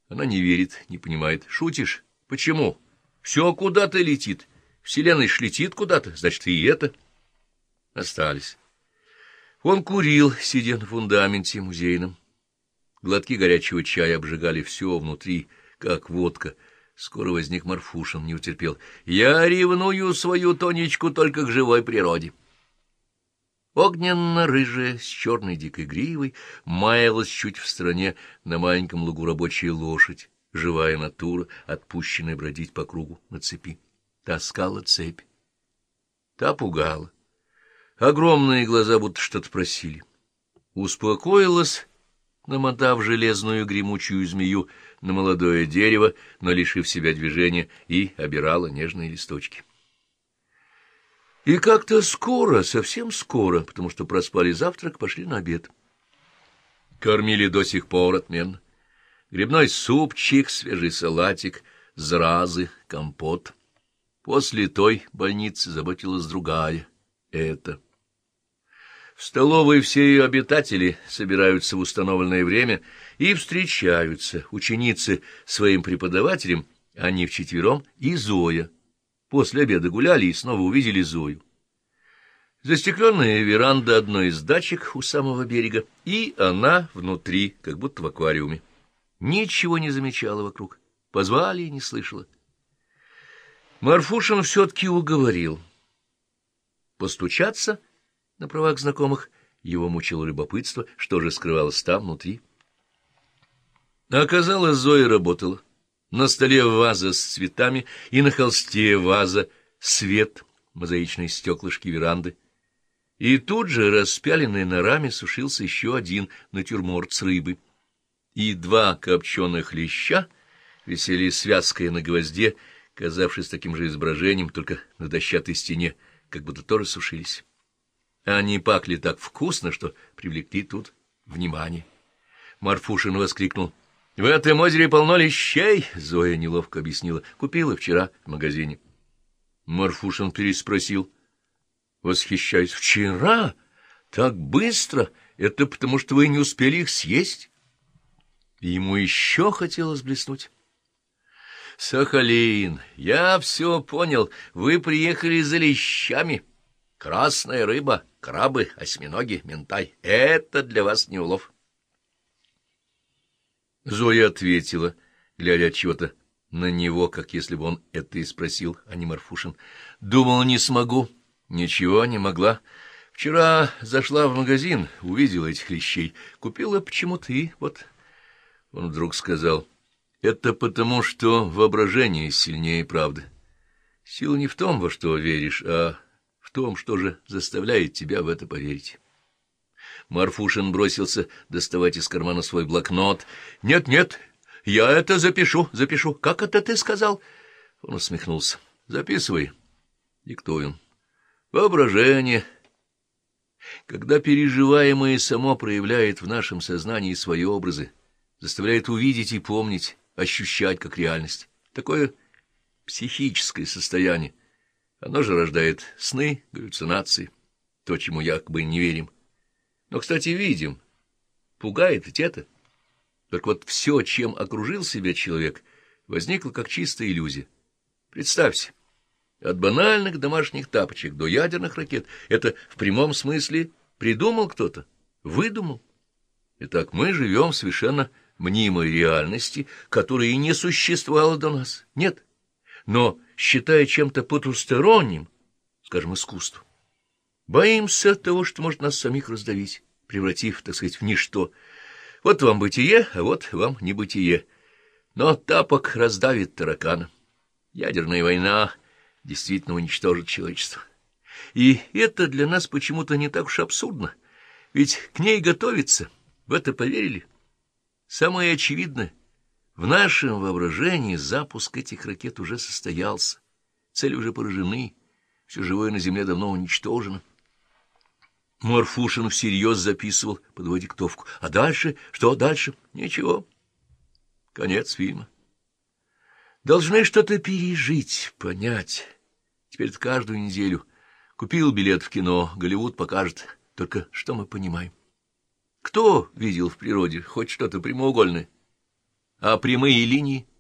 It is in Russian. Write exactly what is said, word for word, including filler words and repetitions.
Она не верит, не понимает. Шутишь? Почему? Все куда-то летит. Вселенная ж летит куда-то, значит, и это. Остались. Он курил, сидя на фундаменте музейном. Глотки горячего чая обжигали все внутри, как водка. Скоро возник Марфушин, не утерпел. Я ревную свою Тонечку только к живой природе. Огненно-рыжая, с черной дикой гривой, маялась чуть в стороне на маленьком лугу рабочая лошадь, живая натура, отпущенная бродить по кругу на цепи. Таскала цепь. Та пугала. Огромные глаза будто что-то просили. Успокоилась, намотав железную гремучую змею на молодое дерево, но лишив себя движения, и обирала нежные листочки. И как-то скоро, совсем скоро, потому что проспали завтрак, пошли на обед. Кормили до сих пор отменно. Грибной супчик, свежий салатик, зразы, компот. После той больницы заботилась другая, эта. В столовой все ее обитатели собираются в установленное время и встречаются, ученицы своим преподавателем, они вчетвером и Зоя. После обеда гуляли и снова увидели Зою. Застекленная веранда одной из дачек у самого берега, и она внутри, как будто в аквариуме. Ничего не замечала вокруг, позвали и не слышала. Марфушин все-таки уговорил. Постучаться на правах знакомых, его мучило любопытство, что же скрывалось там внутри. Оказалось, Зоя работала. На столе ваза с цветами, и на холсте ваза, свет, мозаичные стеклышки веранды. И тут же, распяленный на раме, сушился еще один натюрморт с рыбой. И два копченых леща висели связкой на гвозде, казавшись таким же изображением, только на дощатой стене, как будто тоже сушились. Они пахли так вкусно, что привлекли тут внимание. Марфушин воскликнул: — В этом озере полно лещей, — Зоя неловко объяснила. — Купила вчера в магазине. Марфушин переспросил, восхищаясь: — Вчера? Так быстро? Это потому, что вы не успели их съесть? Ему еще хотелось блеснуть. — Сахалин, я все понял. Вы приехали за лещами. Красная рыба, крабы, осьминоги, минтай — это для вас не улов. Зоя ответила, глядя чего-то на него, как если бы он это и спросил, а не Марфушин. — Думала, не смогу. Ничего, не могла. Вчера зашла в магазин, увидела этих лещей, купила почему-то и вот... Он вдруг сказал: — Это потому, что воображение сильнее правды. Сила не в том, во что веришь, а в том, что же заставляет тебя в это поверить. Марфушин бросился доставать из кармана свой блокнот. — Нет, нет, я это запишу, запишу. Как это ты сказал? Он усмехнулся. — Записывай. Диктуем. Воображение. Когда переживаемое само проявляет в нашем сознании свои образы, заставляет увидеть и помнить, ощущать как реальность. Такое психическое состояние. Оно же рождает сны, галлюцинации, то, чему якобы не верим. Но, кстати, видим. Пугает ведь это. Так вот, все, чем окружил себя человек, возникло как чистая иллюзия. Представься, от банальных домашних тапочек до ядерных ракет — это в прямом смысле придумал кто-то, выдумал. Итак, мы живем в совершенно мнимой реальности, которая и не существовала до нас. Нет, но считая чем-то потусторонним, скажем, искусство. Боимся того, что может нас самих раздавить, превратив, так сказать, в ничто. Вот вам бытие, а вот вам небытие. Но тапок раздавит таракана. Ядерная война действительно уничтожит человечество. И это для нас почему-то не так уж абсурдно. Ведь к ней готовится. В это поверили? Самое очевидное. В нашем воображении запуск этих ракет уже состоялся. Цели уже поражены. Все живое на Земле давно уничтожено. Марфушин всерьез записывал под его диктовку. А дальше? Что дальше? Ничего. Конец фильма. Должны что-то пережить, понять. Теперь-то каждую неделю. Купил билет в кино, Голливуд покажет. Только что мы понимаем? Кто видел в природе хоть что-то прямоугольное? А прямые линии?